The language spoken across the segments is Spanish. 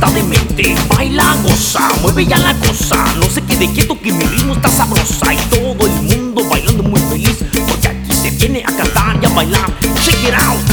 está demente. Baila, goza, mueve ya la cosa. No se quede quieto que mi ritmo está sabrosa. Y todo el mundo bailando muy feliz, porque aquí se viene a cantar y a bailar. Check it out.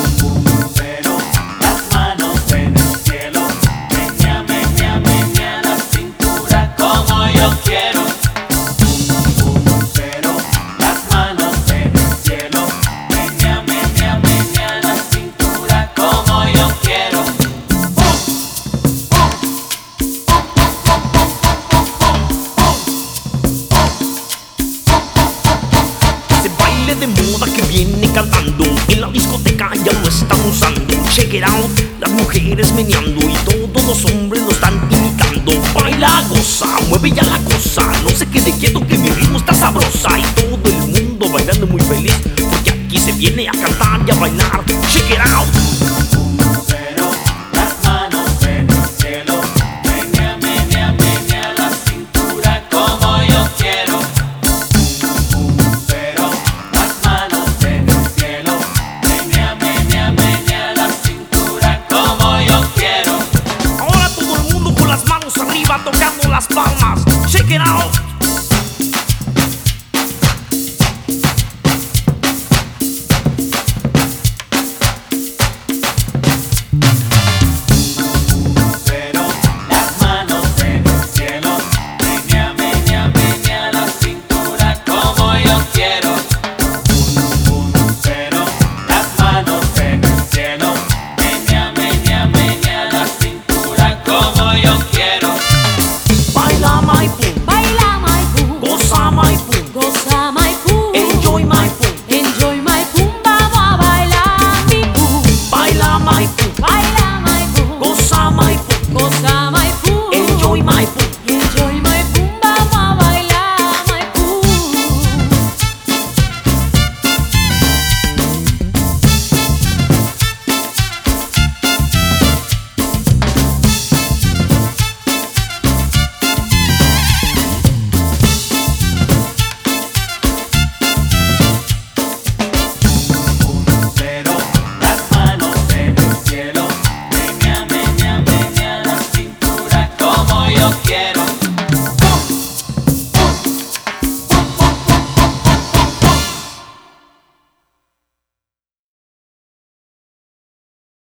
De moda que viene cantando, en la discoteca ya lo están usando. Check it out, las mujeres meneando y todos los hombres lo están imitando. Baila, goza, mueve ya la cosa. No se quede quieto que mi ritmo está sabrosa. Y todo el mundo bailando muy feliz, porque aquí se viene a cantar y a bailar. Check it out. Tocando las palmas, check it out.